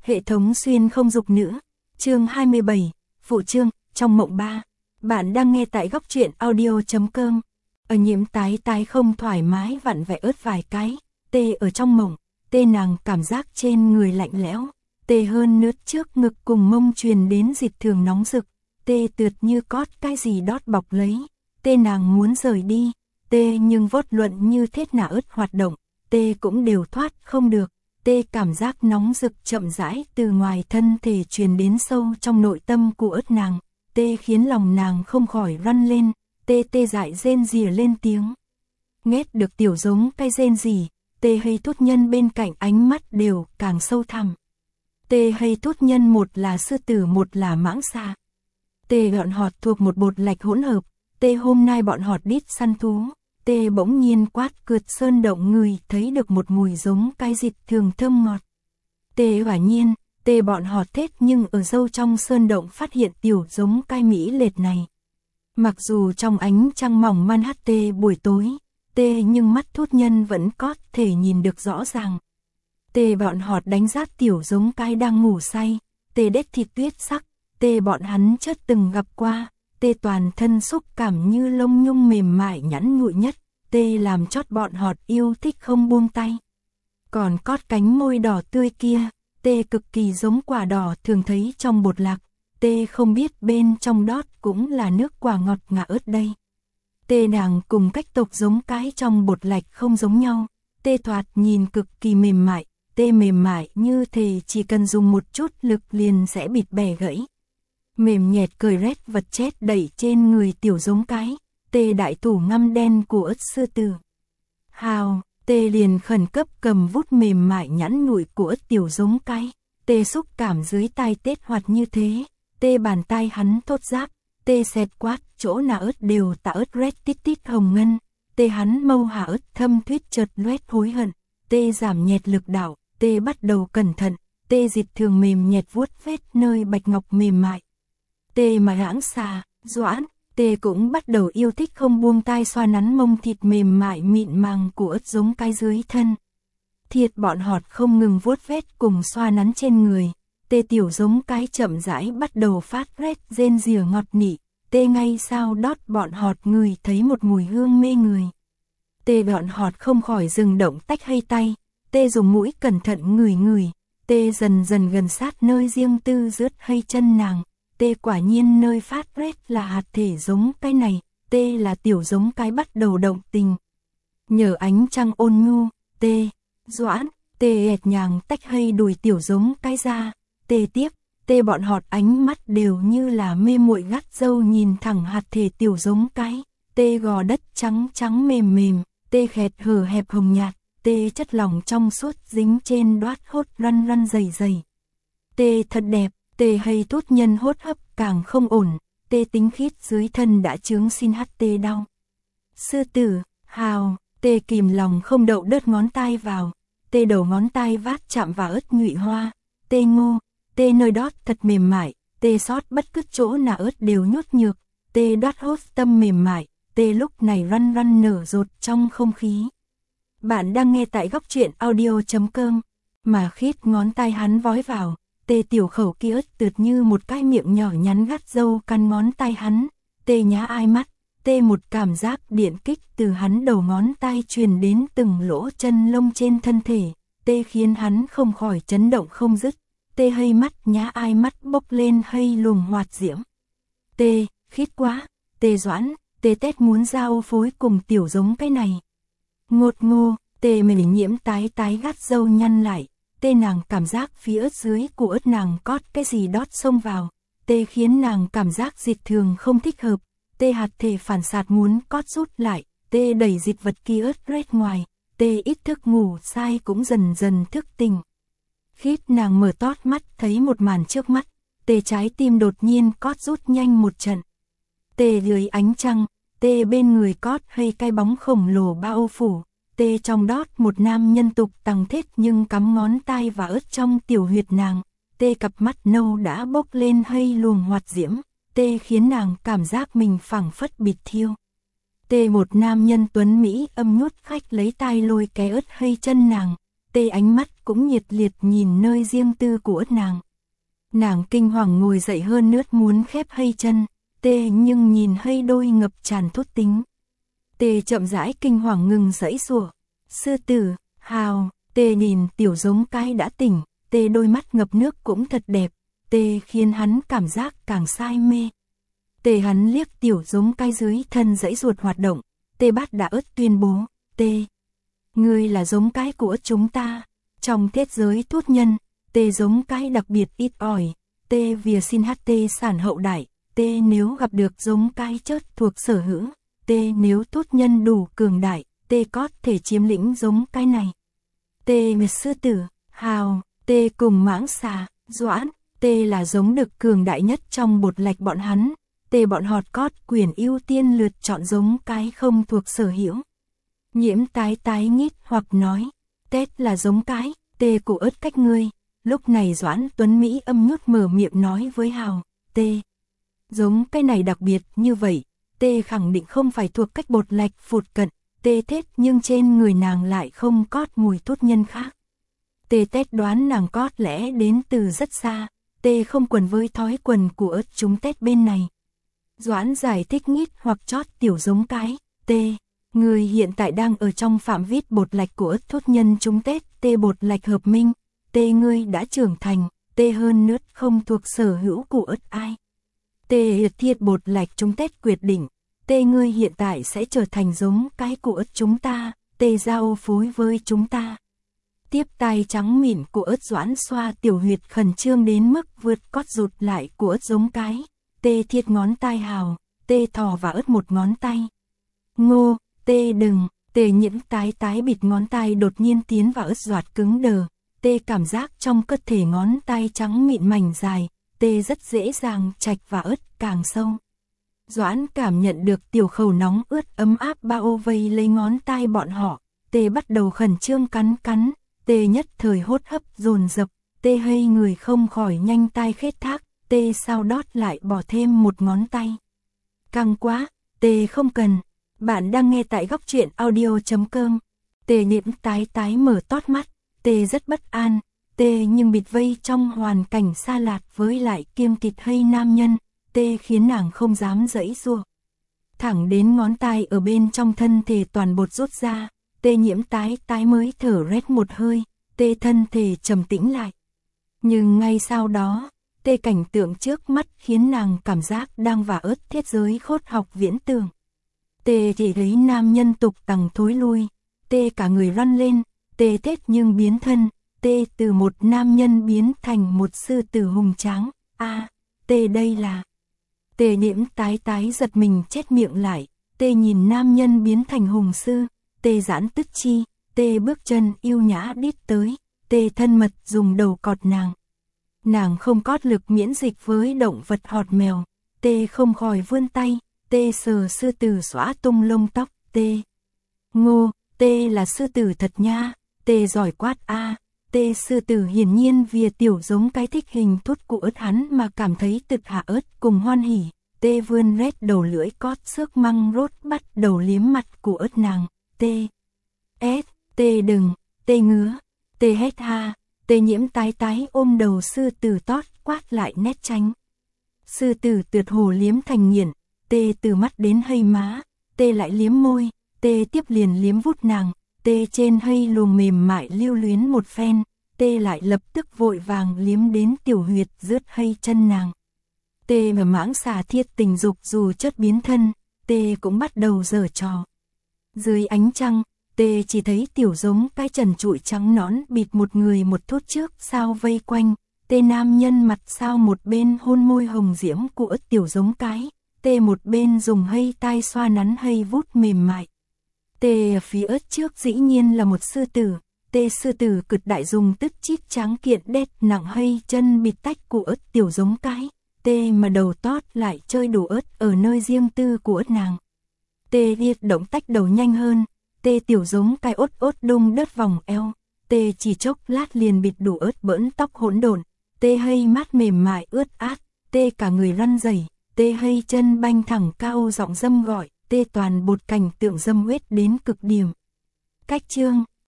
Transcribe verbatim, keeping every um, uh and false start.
Hệ thống xuyên không dục nữa. Chương hai mươi bảy, phụ chương, trong mộng ba. Bạn đang nghe tại góc truyện audio.com. Ở nhiễm tái tái không thoải mái vặn vẹ ớt vài cái. Tê ở trong mộng, tê nàng cảm giác trên người lạnh lẽo. Tê hơn nướt trước ngực cùng mông truyền đến dịch thường nóng rực. Tê tượt như cót cái gì đót bọc lấy. Tê nàng muốn rời đi. Tê nhưng vốt luận như thết nả ớt hoạt động. Tê cũng đều thoát không được. Tê cảm giác nóng rực chậm rãi từ ngoài thân thể truyền đến sâu trong nội tâm của ớt nàng. Tê khiến lòng nàng không khỏi răn lên. Tê tê dại rên rỉ lên tiếng. Nghe được tiểu giống cái rên rỉ. Tê hay thốt nhân bên cạnh ánh mắt đều càng sâu thẳm. Tê hay thốt nhân một là sư tử một là mãng xà. Tê bọn họt thuộc một bột lạch hỗn hợp. Tê hôm nay bọn họt đít săn thú. Tê bỗng nhiên quát cượt sơn động người thấy được một mùi giống cái dịch thường thơm ngọt. Tê quả nhiên, tê bọn họt thết nhưng ở sâu trong sơn động phát hiện tiểu giống cái mỹ lệt này. Mặc dù trong ánh trăng mỏng man hát tê buổi tối, tê nhưng mắt thốt nhân vẫn có thể nhìn được rõ ràng. Tê bọn họt đánh giá tiểu giống cái đang ngủ say, tê đét thịt tuyết sắc, tê bọn hắn chất từng gặp qua. Tê toàn thân xúc cảm như lông nhung mềm mại nhẵn nhụi nhất, tê làm chót bọn họt yêu thích không buông tay. Còn cót cánh môi đỏ tươi kia, tê cực kỳ giống quả đỏ thường thấy trong bột lạc, tê không biết bên trong đót cũng là nước quả ngọt ngà ớt đây. Tê nàng cùng cách tộc giống cái trong bột lạch không giống nhau, tê thoạt nhìn cực kỳ mềm mại, tê mềm mại như thể chỉ cần dùng một chút lực liền sẽ bịt bẻ gãy. Mềm nhẹt cười rét vật chết đẩy trên người tiểu giống cái, tê đại thủ ngăm đen của ớt sư tử. Hào, tê liền khẩn cấp cầm vút mềm mại nhẵn nhụi của ớt tiểu giống cái, tê xúc cảm dưới tai tết hoạt như thế, tê bàn tay hắn thốt giáp, tê xẹt quát chỗ nào ớt đều tạ ớt rét tít tít hồng ngân, tê hắn mâu hạ ớt thâm thuyết chợt loét hối hận, tê giảm nhẹt lực đạo, tê bắt đầu cẩn thận, tê dịch thường mềm nhẹt vuốt vết nơi bạch ngọc mềm mại. Tê mà hãng xà, doãn, tê cũng bắt đầu yêu thích không buông tay xoa nắn mông thịt mềm mại mịn màng của ớt giống cái dưới thân. Thiệt bọn họt không ngừng vuốt vết cùng xoa nắn trên người, tê tiểu giống cái chậm rãi bắt đầu phát rét rên rỉa ngọt nị, tê ngay sao đót bọn họt người thấy một mùi hương mê người. Tê bọn họt không khỏi dừng động tách hay tay, tê dùng mũi cẩn thận ngửi ngửi, tê dần dần gần sát nơi riêng tư rướt hay chân nàng. Tê quả nhiên nơi phát rét là hạt thể giống cái này, tê là tiểu giống cái bắt đầu động tình. Nhờ ánh trăng ôn nhu, tê, doãn, tê ẹt nhàng tách hay đùi tiểu giống cái ra, tê tiếp, tê bọn họt ánh mắt đều như là mê muội gắt dâu nhìn thẳng hạt thể tiểu giống cái, tê gò đất trắng trắng mềm mềm, tê khẹt hở hẹp hồng nhạt, tê chất lỏng trong suốt dính trên đót hốt răn răn dày dày. Tê thật đẹp. Tê hay tốt nhân hốt hấp càng không ổn, tê tính khít dưới thân đã chướng xin hát tê đau. Sư tử, hào, tê kìm lòng không đậu đớt ngón tay vào, tê đầu ngón tay vát chạm vào ớt nhụy hoa, tê ngô, tê nơi đót thật mềm mại, tê sót bất cứ chỗ nào ớt đều nhốt nhược, tê đót hốt tâm mềm mại, tê lúc này răn răn nở rột trong không khí. Bạn đang nghe tại góc truyện audio.com, mà khít ngón tay hắn vói vào. Tê tiểu khẩu kia ớt tượt như một cái miệng nhỏ nhắn gắt dâu căn ngón tay hắn, tê nhá ai mắt, tê một cảm giác điện kích từ hắn đầu ngón tay truyền đến từng lỗ chân lông trên thân thể, tê khiến hắn không khỏi chấn động không dứt, tê hay mắt nhá ai mắt bốc lên hay luồng hoạt diễm. Tê, khít quá, tê doãn, tê tét muốn giao phối cùng tiểu giống cái này. Ngột ngô, tê mình nhiễm tái tái gắt dâu nhăn lại. Tê nàng cảm giác phía ớt dưới của ớt nàng cót cái gì đót xông vào, tê khiến nàng cảm giác dịch thường không thích hợp, tê hạt thể phản xạt muốn cót rút lại, tê đẩy dịch vật kia ớt rét ngoài, tê ít thức ngủ sai cũng dần dần thức tỉnh. Khít nàng mở tót mắt thấy một màn trước mắt, tê trái tim đột nhiên cót rút nhanh một trận. Tê dưới ánh trăng, tê bên người cót hay cái bóng khổng lồ bao phủ. Tê trong đót một nam nhân tục tằng thết nhưng cắm ngón tay và ớt trong tiểu huyệt nàng, tê cặp mắt nâu đã bốc lên hay luồng hoạt diễm, tê khiến nàng cảm giác mình phảng phất bịt thiêu. Tê một nam nhân tuấn Mỹ âm nhuốt khách lấy tay lôi cái ớt hay chân nàng, tê ánh mắt cũng nhiệt liệt nhìn nơi riêng tư của ớt nàng. Nàng kinh hoàng ngồi dậy hơn nướt muốn khép hay chân, tê nhưng nhìn hay đôi ngập tràn thốt tính. Tê chậm rãi kinh hoàng ngừng giãy giụa. Sư tử, Hào, tê nhìn tiểu giống cái đã tỉnh, tê đôi mắt ngập nước cũng thật đẹp, tê khiến hắn cảm giác càng say mê. Tê hắn liếc tiểu giống cái dưới thân giãy ruột hoạt động, tê bát đã ớt tuyên bố, tê, ngươi là giống cái của chúng ta, trong thế giới thốt nhân, tê giống cái đặc biệt ít ỏi, tê vì xin hát tê sản hậu đại, tê nếu gặp được giống cái chớt thuộc sở hữu, tê nếu thốt nhân đủ cường đại, tê có thể chiếm lĩnh giống cái này. Tê là sư tử, Hào, tê cùng mãng xà, Doãn, tê là giống đực cường đại nhất trong bột lạch bọn hắn, tê bọn họt cót quyền ưu tiên lượt chọn giống cái không thuộc sở hữu. Nhiễm tái tái nghít hoặc nói, Tết là giống cái, tê của ớt cách ngươi. Lúc này Doãn Tuấn Mỹ âm nhút mở miệng nói với Hào, tê, giống cái này đặc biệt như vậy, tê khẳng định không phải thuộc cách bột lạch phụt cận, tê thết nhưng trên người nàng lại không cót mùi thốt nhân khác. Tê tết đoán nàng cót lẽ đến từ rất xa, tê không quần với thói quần của ớt chúng tết bên này. Doãn giải thích nghít hoặc chót tiểu giống cái, tê, người hiện tại đang ở trong phạm vi bột lạch của ớt thốt nhân chúng tết, tê bột lạch hợp minh, tê ngươi đã trưởng thành, tê hơn nướt không thuộc sở hữu của ớt ai. Tê hiệt thiệt bột lạch chúng tết quyết định, tê ngươi hiện tại sẽ trở thành giống cái của ớt chúng ta, tê giao phối với chúng ta. Tiếp tay trắng mịn của ớt Doãn xoa tiểu huyệt khẩn trương đến mức vượt cót rụt lại của ớt giống cái, tê thiệt ngón tay Hào, tê thò và ớt một ngón tay. Ngô, tê đừng, tê nhiễm tái tái bịt ngón tay đột nhiên tiến vào ớt doạt cứng đờ, tê cảm giác trong cơ thể ngón tay trắng mịn mảnh dài, tê rất dễ dàng chạch và ớt càng sâu. Doãn cảm nhận được tiểu khẩu nóng ướt ấm áp bao vây lấy ngón tay bọn họ, tê bắt đầu khẩn trương cắn cắn, tê nhất thời hốt hấp dồn dập, tê hay người không khỏi nhanh tay khết thác, tê sau đót lại bỏ thêm một ngón tay. Căng quá, tê không cần. Bạn đang nghe tại góc truyện audio chấm com. Tê nhiễm tái tái mở tót mắt, tê rất bất an, tê nhưng bịt vây trong hoàn cảnh xa lạ với lại kiêng kịt hay nam nhân, tê khiến nàng không dám giãy giụa. Thẳng đến ngón tay ở bên trong thân thể toàn bột rút ra, tê nhiễm tái tái mới thở rét một hơi, tê thân thể trầm tĩnh lại. Nhưng ngay sau đó, tê cảnh tượng trước mắt khiến nàng cảm giác đang và ớt thiết giới khốt học viễn tưởng. Tê chỉ thấy nam nhân tục tằng thối lui, tê cả người răn lên, tê tết nhưng biến thân, tê từ một nam nhân biến thành một sư tử hùng tráng, a à, tê đây là... Tê nhiễm tái tái giật mình chết miệng lại, tê nhìn nam nhân biến thành hùng sư, tê giãn tức chi, tê bước chân yêu nhã đít tới, tê thân mật dùng đầu cọt nàng. Nàng không cót lực miễn dịch với động vật họt mèo, tê không khỏi vươn tay, tê sờ sư tử xóa tung lông tóc, tê. Ngô, tê là sư tử thật nha, tê giỏi quát a à. Tê sư tử hiển nhiên vì tiểu giống cái thích hình thút của ớt hắn mà cảm thấy tực hạ ớt cùng hoan hỉ, tê vươn rét đầu lưỡi cót xước măng rốt bắt đầu liếm mặt của ớt nàng, tê. Ết, tê đừng, tê ngứa, tê hét ha, tê nhiễm tái tái ôm đầu sư tử tót quát lại nét tránh. Sư tử tượt hồ liếm thành nghiện, tê từ mắt đến hay má, tê lại liếm môi, tê tiếp liền liếm vút nàng, tê trên hay luồng mềm mại lưu luyến một phen, tê lại lập tức vội vàng liếm đến tiểu huyệt rướt hay chân nàng. Tê mà mãng xà thiết tình dục dù chất biến thân, tê cũng bắt đầu giở trò. Dưới ánh trăng, tê chỉ thấy tiểu giống cái trần trụi trắng nõn bịt một người một thốt trước sao vây quanh, tê nam nhân mặt sao một bên hôn môi hồng diễm của tiểu giống cái, tê một bên dùng hay tai xoa nắn hay vút mềm mại. Tê ở phía ớt trước dĩ nhiên là một sư tử, tê sư tử cực đại dùng tức chít trắng kiện đét nặng hay chân bịt tách của ớt tiểu giống cái, tê mà đầu tót lại chơi đủ ớt ở nơi riêng tư của ớt nàng. Tê liệt động tách đầu nhanh hơn, tê tiểu giống cái ốt ốt đung đớt vòng eo, tê chỉ chốc lát liền bịt đủ ớt bỡn tóc hỗn độn, tê hay mát mềm mại ướt át, tê cả người răn rẩy, tê hay chân banh thẳng cao giọng dâm gọi, tê toàn bột cảnh tượng dâm huyết đến cực điểm. Cách chương